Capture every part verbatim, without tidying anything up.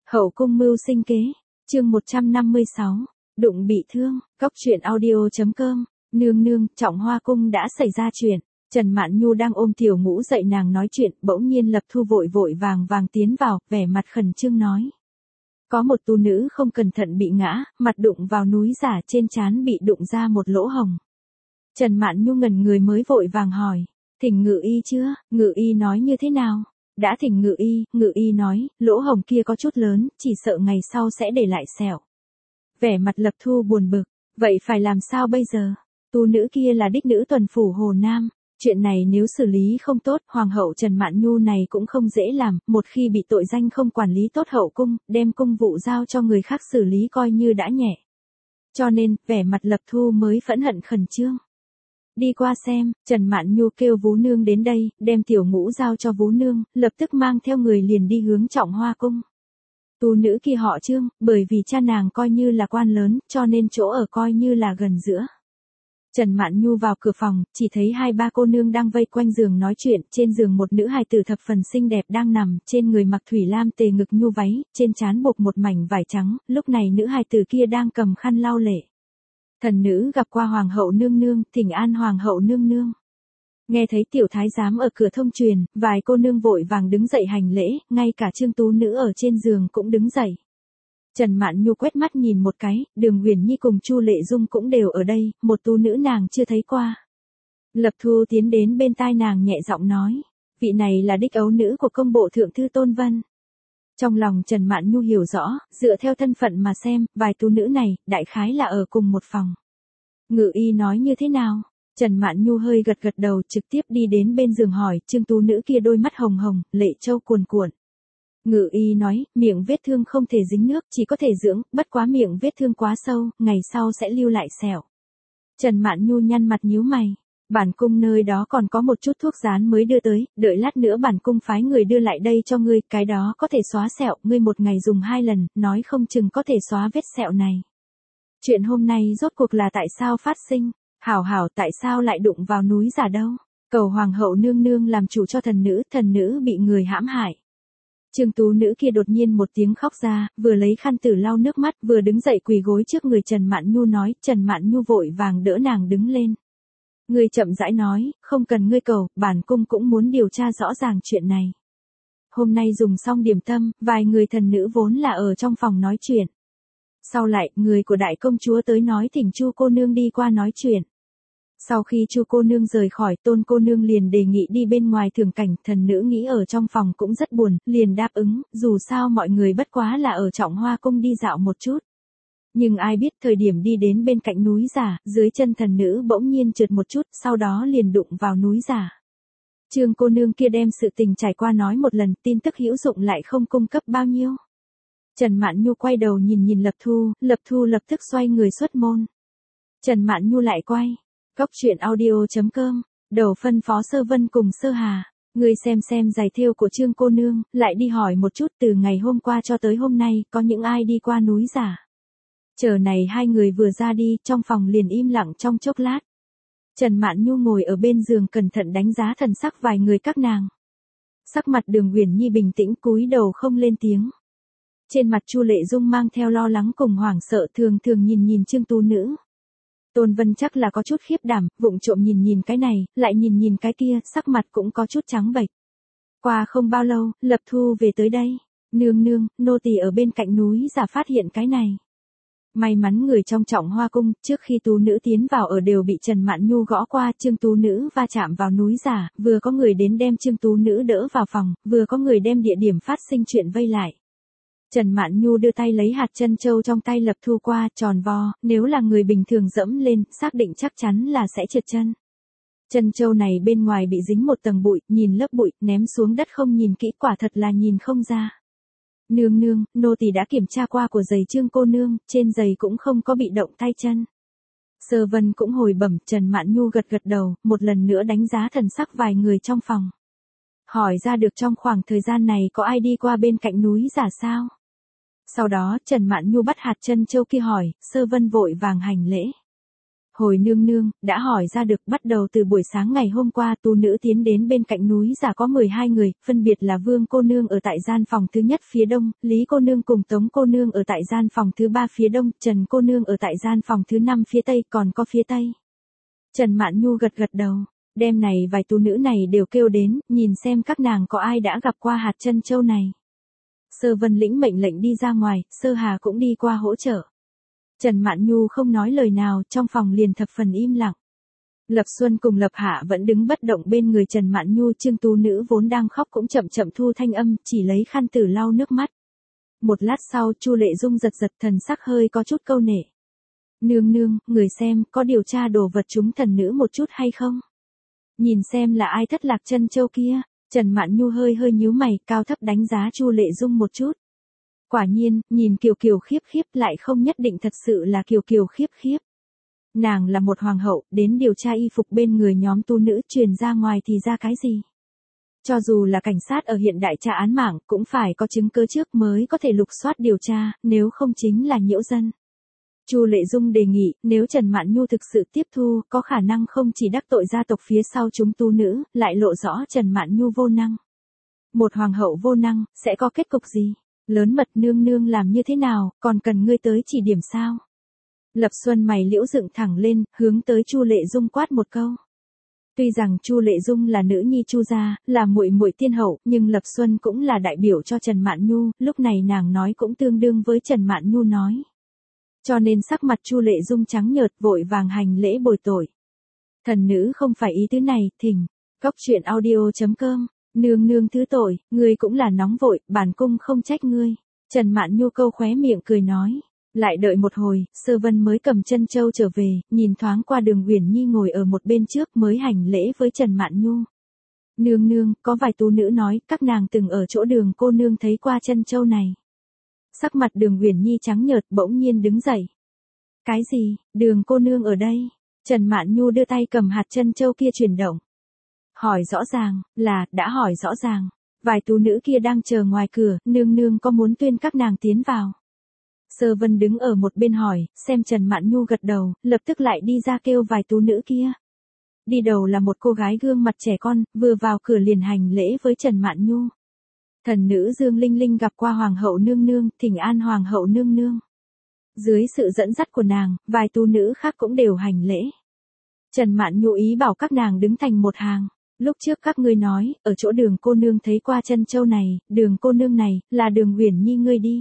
Hậu cung mưu sinh kế, chương một trăm năm mươi sáu, đụng bị thương, cóc truyện audio.com, nương nương, Trọng Hoa cung đã xảy ra chuyện. Trần Mạn Nhu đang ôm Tiểu Ngũ dậy nàng nói chuyện, bỗng nhiên Lập Thu vội vội vàng vàng tiến vào, vẻ mặt khẩn trương nói. Có một tu nữ không cẩn thận bị ngã, mặt đụng vào núi giả, trên trán bị đụng ra một lỗ hồng. Trần Mạn Nhu ngẩn người mới vội vàng hỏi, thỉnh ngự y chưa, ngự y nói như thế nào? Đã thỉnh ngự y, ngự y nói, lỗ hồng kia có chút lớn, chỉ sợ ngày sau sẽ để lại sẹo. Vẻ mặt Lập Thu buồn bực, vậy phải làm sao bây giờ? Tu nữ kia là đích nữ tuần phủ Hồ Nam. Chuyện này nếu xử lý không tốt, Hoàng hậu Trần Mạn Nhu này cũng không dễ làm, một khi bị tội danh không quản lý tốt hậu cung, đem cung vụ giao cho người khác xử lý coi như đã nhẹ. Cho nên, vẻ mặt Lập Thu mới phẫn hận khẩn trương. Đi qua xem, Trần Mạn Nhu kêu Vú Nương đến đây, đem Tiểu Ngũ giao cho Vú Nương, lập tức mang theo người liền đi hướng Trọng Hoa cung. Tu nữ kia họ Trương, bởi vì cha nàng coi như là quan lớn, cho nên chỗ ở coi như là gần giữa. Trần Mạn Nhu vào cửa phòng, chỉ thấy hai ba cô nương đang vây quanh giường nói chuyện, trên giường một nữ hài tử thập phần xinh đẹp đang nằm, trên người mặc thủy lam tề ngực nhu váy, trên trán buộc một mảnh vải trắng, lúc này nữ hài tử kia đang cầm khăn lau lệ. Thần nữ gặp qua Hoàng hậu nương nương, thỉnh an Hoàng hậu nương nương. Nghe thấy tiểu thái giám ở cửa thông truyền, vài cô nương vội vàng đứng dậy hành lễ, ngay cả Trương tú nữ ở trên giường cũng đứng dậy. Trần Mạn Nhu quét mắt nhìn một cái, Đường Uyển Nhi cùng Chu Lệ Dung cũng đều ở đây, một tu nữ nàng chưa thấy qua. Lập Thu tiến đến bên tai nàng nhẹ giọng nói, vị này là đích ấu nữ của công bộ thượng thư Tôn Vân. Trong lòng Trần Mạn Nhu hiểu rõ, dựa theo thân phận mà xem, vài tu nữ này, đại khái là ở cùng một phòng. Ngự y nói như thế nào? Trần Mạn Nhu hơi gật gật đầu, trực tiếp đi đến bên giường hỏi, Trương tu nữ kia đôi mắt hồng hồng, lệ châu cuồn cuộn. Ngự y nói, miệng vết thương không thể dính nước, chỉ có thể dưỡng, bất quá miệng vết thương quá sâu, ngày sau sẽ lưu lại sẹo. Trần Mạn Nhu nhăn mặt nhíu mày, bản cung nơi đó còn có một chút thuốc dán mới đưa tới, đợi lát nữa bản cung phái người đưa lại đây cho ngươi, cái đó có thể xóa sẹo, ngươi một ngày dùng hai lần, nói không chừng có thể xóa vết sẹo này. Chuyện hôm nay rốt cuộc là tại sao phát sinh, hảo hảo tại sao lại đụng vào núi giả đâu, cầu Hoàng hậu nương nương làm chủ cho thần nữ, thần nữ bị người hãm hại. Trương tú nữ kia đột nhiên một tiếng khóc ra, vừa lấy khăn tử lau nước mắt, vừa đứng dậy quỳ gối trước người Trần Mạn Nhu nói, Trần Mạn Nhu vội vàng đỡ nàng đứng lên. Ngươi chậm rãi nói, không cần ngươi cầu, bản cung cũng muốn điều tra rõ ràng chuyện này. Hôm nay dùng xong điểm tâm, vài người thần nữ vốn là ở trong phòng nói chuyện. Sau lại, người của đại công chúa tới nói thỉnh Chu cô nương đi qua nói chuyện. Sau khi Chu cô nương rời khỏi, Tôn cô nương liền đề nghị đi bên ngoài thưởng cảnh, thần nữ nghĩ ở trong phòng cũng rất buồn, liền đáp ứng, dù sao mọi người bất quá là ở Trọng Hoa cung đi dạo một chút. Nhưng ai biết thời điểm đi đến bên cạnh núi giả, dưới chân thần nữ bỗng nhiên trượt một chút, sau đó liền đụng vào núi giả. Trương cô nương kia đem sự tình trải qua nói một lần, tin tức hữu dụng lại không cung cấp bao nhiêu. Trần Mạn Nhu quay đầu nhìn nhìn Lập Thu, Lập Thu lập tức xoay người xuất môn. Trần Mạn Nhu lại quay. Cóc truyện audio.com, đầu phân phó Sơ Vân cùng Sơ Hà, người xem xem giày thêu của Trương cô nương, lại đi hỏi một chút từ ngày hôm qua cho tới hôm nay, có những ai đi qua núi giả. Chờ này hai người vừa ra đi, trong phòng liền im lặng trong chốc lát. Trần Mạn Nhu ngồi ở bên giường cẩn thận đánh giá thần sắc vài người các nàng. Sắc mặt Đường Uyển Nhi bình tĩnh cúi đầu không lên tiếng. Trên mặt Chu Lệ Dung mang theo lo lắng cùng hoảng sợ, thường thường nhìn nhìn Trương tú nữ. Tôn Vân chắc là có chút khiếp đảm, vụng trộm nhìn nhìn cái này, lại nhìn nhìn cái kia, sắc mặt cũng có chút trắng bệch. Qua không bao lâu, Lập Thu về tới đây. Nương nương, nô tỳ ở bên cạnh núi giả phát hiện cái này. May mắn người trong Trọng Hoa cung, trước khi tú nữ tiến vào ở đều bị Trần Mạn Nhu gõ qua, Trương tú nữ va chạm vào núi giả, vừa có người đến đem Trương tú nữ đỡ vào phòng, vừa có người đem địa điểm phát sinh chuyện vây lại. Trần Mạn Nhu đưa tay lấy hạt chân châu trong tay Lập Thu qua, tròn vo, nếu là người bình thường dẫm lên, xác định chắc chắn là sẽ trượt chân. Chân châu này bên ngoài bị dính một tầng bụi, nhìn lớp bụi, ném xuống đất không nhìn kỹ quả thật là nhìn không ra. Nương nương, nô tỳ đã kiểm tra qua của giày Trương cô nương, trên giày cũng không có bị động tay chân. Sơ Vân cũng hồi bẩm, Trần Mạn Nhu gật gật đầu, một lần nữa đánh giá thần sắc vài người trong phòng. Hỏi ra được trong khoảng thời gian này có ai đi qua bên cạnh núi giả sao? Sau đó, Trần Mạn Nhu bắt hạt chân châu kia hỏi, Sơ Vân vội vàng hành lễ. Hồi nương nương, đã hỏi ra được, bắt đầu từ buổi sáng ngày hôm qua tu nữ tiến đến bên cạnh núi giả có mười hai người, phân biệt là Vương cô nương ở tại gian phòng thứ nhất phía đông, Lý cô nương cùng Tống cô nương ở tại gian phòng thứ ba phía đông, Trần cô nương ở tại gian phòng thứ năm phía tây, còn có phía tây. Trần Mạn Nhu gật gật đầu, đêm này vài tu nữ này đều kêu đến, nhìn xem các nàng có ai đã gặp qua hạt chân châu này. Sơ Vân lĩnh mệnh lệnh đi ra ngoài, Sơ Hà cũng đi qua hỗ trợ. Trần Mạn Nhu không nói lời nào, trong phòng liền thập phần im lặng. Lập Xuân cùng Lập Hạ vẫn đứng bất động bên người Trần Mạn Nhu, Trương tú nữ vốn đang khóc cũng chậm chậm thu thanh âm, chỉ lấy khăn tử lau nước mắt. Một lát sau, Chu Lệ Dung giật giật thần sắc hơi có chút câu nệ. Nương nương, người xem, có điều tra đồ vật chúng thần nữ một chút hay không? Nhìn xem là ai thất lạc chân châu kia. Trần Mạn Nhu hơi hơi nhíu mày, cao thấp đánh giá Chu Lệ Dung một chút. Quả nhiên, nhìn Kiều Kiều khiếp khiếp lại không nhất định thật sự là Kiều Kiều khiếp khiếp. Nàng là một hoàng hậu, đến điều tra y phục bên người nhóm tu nữ truyền ra ngoài thì ra cái gì? Cho dù là cảnh sát ở hiện đại tra án mạng cũng phải có chứng cứ trước mới có thể lục soát điều tra, nếu không chính là nhiễu dân. Chu Lệ Dung đề nghị, nếu Trần Mạn Nhu thực sự tiếp thu, có khả năng không chỉ đắc tội gia tộc phía sau chúng tu nữ, lại lộ rõ Trần Mạn Nhu vô năng. Một hoàng hậu vô năng, sẽ có kết cục gì? Lớn mật nương nương làm như thế nào, còn cần ngươi tới chỉ điểm sao? Lập Xuân mày liễu dựng thẳng lên, hướng tới Chu Lệ Dung quát một câu. Tuy rằng Chu Lệ Dung là nữ nhi Chu gia, là muội muội tiên hậu, nhưng Lập Xuân cũng là đại biểu cho Trần Mạn Nhu, lúc này nàng nói cũng tương đương với Trần Mạn Nhu nói. Cho nên sắc mặt Chu Lệ Dung trắng nhợt, vội vàng hành lễ bồi tội. Thần nữ không phải ý tứ này, thỉnh. Góc truyện audio chấm com. Nương nương thứ tội, ngươi cũng là nóng vội, bản cung không trách ngươi. Trần Mạn Nhu câu khóe miệng cười nói. Lại đợi một hồi, Sơ Vân mới cầm chân châu trở về, nhìn thoáng qua Đường Uyển Nhi ngồi ở một bên trước mới hành lễ với Trần Mạn Nhu. Nương nương, có vài tu nữ nói, các nàng từng ở chỗ Đường cô nương thấy qua chân châu này. Sắc mặt Đường Uyển Nhi trắng nhợt, bỗng nhiên đứng dậy. Cái gì, Đường cô nương ở đây? Trần Mạn Nhu đưa tay cầm hạt chân châu kia chuyển động. Hỏi rõ ràng, là, đã hỏi rõ ràng. Vài tu nữ kia đang chờ ngoài cửa, nương nương có muốn tuyên các nàng tiến vào? Sơ Vân đứng ở một bên hỏi, xem Trần Mạn Nhu gật đầu, lập tức lại đi ra kêu vài tu nữ kia. Đi đầu là một cô gái gương mặt trẻ con, vừa vào cửa liền hành lễ với Trần Mạn Nhu. Thần nữ Dương Linh Linh gặp qua Hoàng hậu nương nương, thỉnh an Hoàng hậu nương nương. Dưới sự dẫn dắt của nàng, vài tu nữ khác cũng đều hành lễ. Trần Mạn Nhu ý bảo các nàng đứng thành một hàng. Lúc trước các ngươi nói, ở chỗ Đường cô nương thấy qua chân châu này, Đường cô nương này, là Đường Uyển Nhi ngươi đi.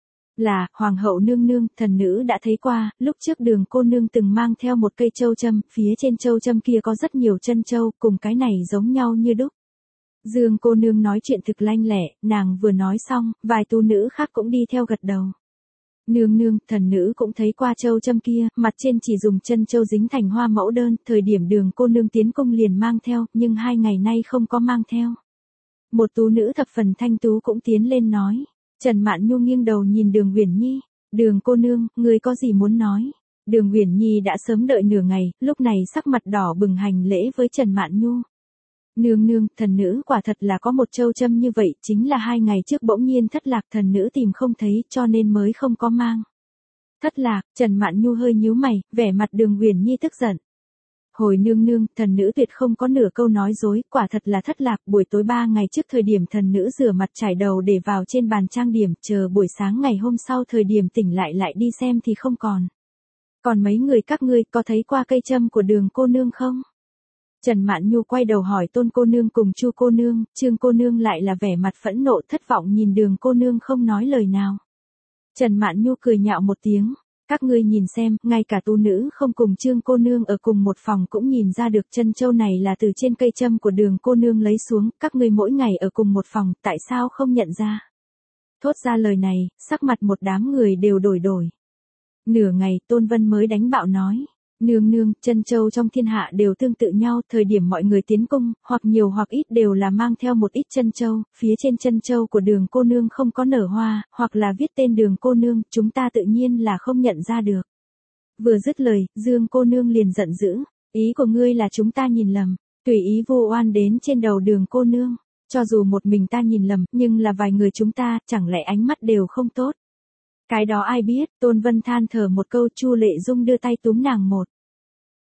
Là, Hoàng hậu nương nương, thần nữ đã thấy qua, lúc trước Đường cô nương từng mang theo một cây châu châm, phía trên châu châm kia có rất nhiều chân châu, cùng cái này giống nhau như đúc. Dương cô nương nói chuyện thực lanh lẹ, nàng vừa nói xong, vài tu nữ khác cũng đi theo gật đầu. Nương nương, thần nữ cũng thấy qua châu châm kia, mặt trên chỉ dùng chân châu dính thành hoa mẫu đơn, thời điểm Đường cô nương tiến cung liền mang theo, nhưng hai ngày nay không có mang theo. Một tú nữ thập phần thanh tú cũng tiến lên nói. Trần Mạn Nhu nghiêng đầu nhìn Đường Uyển Nhi, Đường cô nương, ngươi có gì muốn nói? Đường Uyển Nhi đã sớm đợi nửa ngày, lúc này sắc mặt đỏ bừng hành lễ với Trần Mạn Nhu. Nương nương, thần nữ quả thật là có một châu châm như vậy, chính là hai ngày trước bỗng nhiên thất lạc, thần nữ tìm không thấy, cho nên mới không có mang. Thất lạc, Trần Mạn Nhu hơi nhíu mày, vẻ mặt Đường Uyển Nhi tức giận. Hồi nương nương, thần nữ tuyệt không có nửa câu nói dối, quả thật là thất lạc, buổi tối ba ngày trước thời điểm thần nữ rửa mặt trải đầu để vào trên bàn trang điểm, chờ buổi sáng ngày hôm sau thời điểm tỉnh lại lại đi xem thì không còn. Còn mấy người các ngươi có thấy qua cây châm của Đường cô nương không? Trần Mạn Nhu quay đầu hỏi Tôn cô nương cùng Chu cô nương, Trương cô nương lại là vẻ mặt phẫn nộ thất vọng nhìn Đường cô nương không nói lời nào. Trần Mạn Nhu cười nhạo một tiếng. Các ngươi nhìn xem, ngay cả tu nữ không cùng Trương cô nương ở cùng một phòng cũng nhìn ra được chân châu này là từ trên cây châm của Đường cô nương lấy xuống, các ngươi mỗi ngày ở cùng một phòng, tại sao không nhận ra? Thốt ra lời này, sắc mặt một đám người đều đổi đổi. Nửa ngày, Tôn Vân mới đánh bạo nói, nương nương, chân châu trong thiên hạ đều tương tự nhau, thời điểm mọi người tiến cung, hoặc nhiều hoặc ít đều là mang theo một ít chân châu, phía trên chân châu của Đường cô nương không có nở hoa, hoặc là viết tên Đường cô nương, chúng ta tự nhiên là không nhận ra được. Vừa dứt lời, Dương cô nương liền giận dữ, ý của ngươi là chúng ta nhìn lầm, tùy ý vu oan đến trên đầu Đường cô nương, cho dù một mình ta nhìn lầm, nhưng là vài người chúng ta, chẳng lẽ ánh mắt đều không tốt. Cái đó ai biết, Tôn Vân than thở một câu, Chu Lệ Dung đưa tay túm nàng một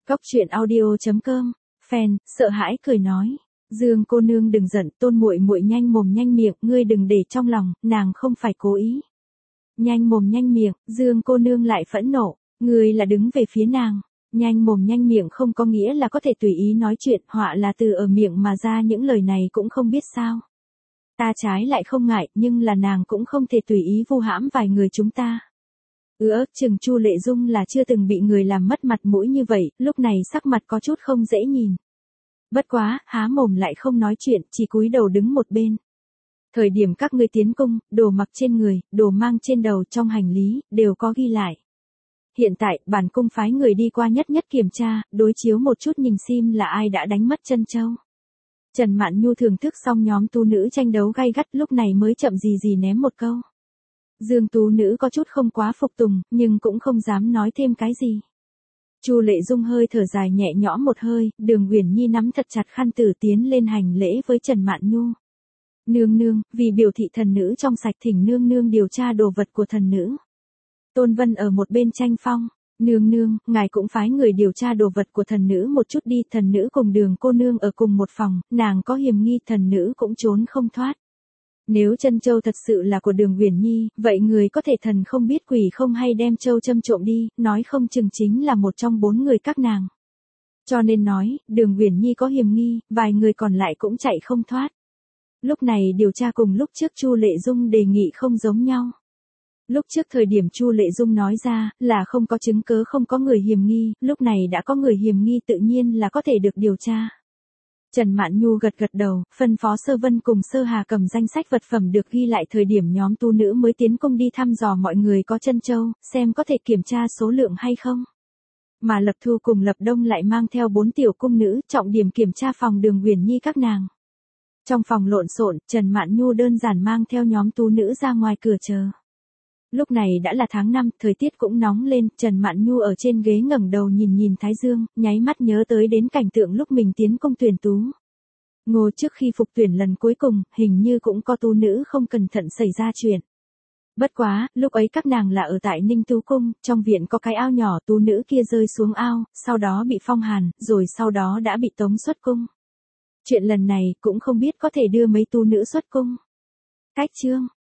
Cóc truyện audio chấm com, fan, sợ hãi cười nói. Dương cô nương đừng giận, Tôn muội muội nhanh mồm nhanh miệng, ngươi đừng để trong lòng, nàng không phải cố ý. Nhanh mồm nhanh miệng, Dương cô nương lại phẫn nộ, ngươi là đứng về phía nàng. Nhanh mồm nhanh miệng không có nghĩa là có thể tùy ý nói chuyện, họa là từ ở miệng mà ra những lời này cũng không biết sao. Ta trái lại không ngại, nhưng là nàng cũng không thể tùy ý vu hãm vài người chúng ta. Ứa, chừng Chu Lệ Dung là chưa từng bị người làm mất mặt mũi như vậy, lúc này sắc mặt có chút không dễ nhìn. Bất quá, há mồm lại không nói chuyện, chỉ cúi đầu đứng một bên. Thời điểm các ngươi tiến cung, đồ mặc trên người, đồ mang trên đầu trong hành lý, đều có ghi lại. Hiện tại, bản cung phái người đi qua nhất nhất kiểm tra, đối chiếu một chút nhìn xem là ai đã đánh mất chân châu. Trần Mạn Nhu thưởng thức xong nhóm tu nữ tranh đấu gay gắt, lúc này mới chậm gì gì ném một câu. Dương tú nữ có chút không quá phục tùng, nhưng cũng không dám nói thêm cái gì. Chu Lệ Dung hơi thở dài nhẹ nhõm một hơi, Đường Uyển Nhi nắm thật chặt khăn tử tiến lên hành lễ với Trần Mạn Nhu. Nương nương, vì biểu thị thần nữ trong sạch thỉnh nương nương điều tra đồ vật của thần nữ. Tôn Vân ở một bên tranh phong. Nương nương, ngài cũng phái người điều tra đồ vật của thần nữ một chút đi, thần nữ cùng Đường cô nương ở cùng một phòng, nàng có hiềm nghi thần nữ cũng trốn không thoát. Nếu chân châu thật sự là của Đường Uyển Nhi, vậy người có thể thần không biết quỷ không hay đem châu châm trộm đi, nói không chừng chính là một trong bốn người các nàng. Cho nên nói, Đường Uyển Nhi có hiềm nghi, vài người còn lại cũng chạy không thoát. Lúc này điều tra cùng lúc trước Chu Lệ Dung đề nghị không giống nhau. Lúc trước thời điểm Chu Lệ Dung nói ra là không có chứng cớ không có người hiềm nghi, lúc này đã có người hiềm nghi tự nhiên là có thể được điều tra. Trần Mạn Nhu gật gật đầu, phân phó Sơ Vân cùng Sơ Hà cầm danh sách vật phẩm được ghi lại thời điểm nhóm tu nữ mới tiến cung đi thăm dò mọi người có chân châu, xem có thể kiểm tra số lượng hay không. Mà Lập Thu cùng Lập Đông lại mang theo bốn tiểu cung nữ, trọng điểm kiểm tra phòng Đường Uyển Nhi các nàng. Trong phòng lộn xộn, Trần Mạn Nhu đơn giản mang theo nhóm tu nữ ra ngoài cửa chờ. Lúc này đã là tháng năm, thời tiết cũng nóng lên, Trần Mạn Nhu ở trên ghế ngẩng đầu nhìn nhìn Thái Dương, nháy mắt nhớ tới đến cảnh tượng lúc mình tiến công tuyển tú. Ngô trước khi phục tuyển lần cuối cùng, hình như cũng có tu nữ không cẩn thận xảy ra chuyện. Bất quá, lúc ấy các nàng là ở tại Ninh Tú Cung, trong viện có cái ao nhỏ, tu nữ kia rơi xuống ao, sau đó bị phong hàn, rồi sau đó đã bị tống xuất cung. Chuyện lần này cũng không biết có thể đưa mấy tu nữ xuất cung. Cách chương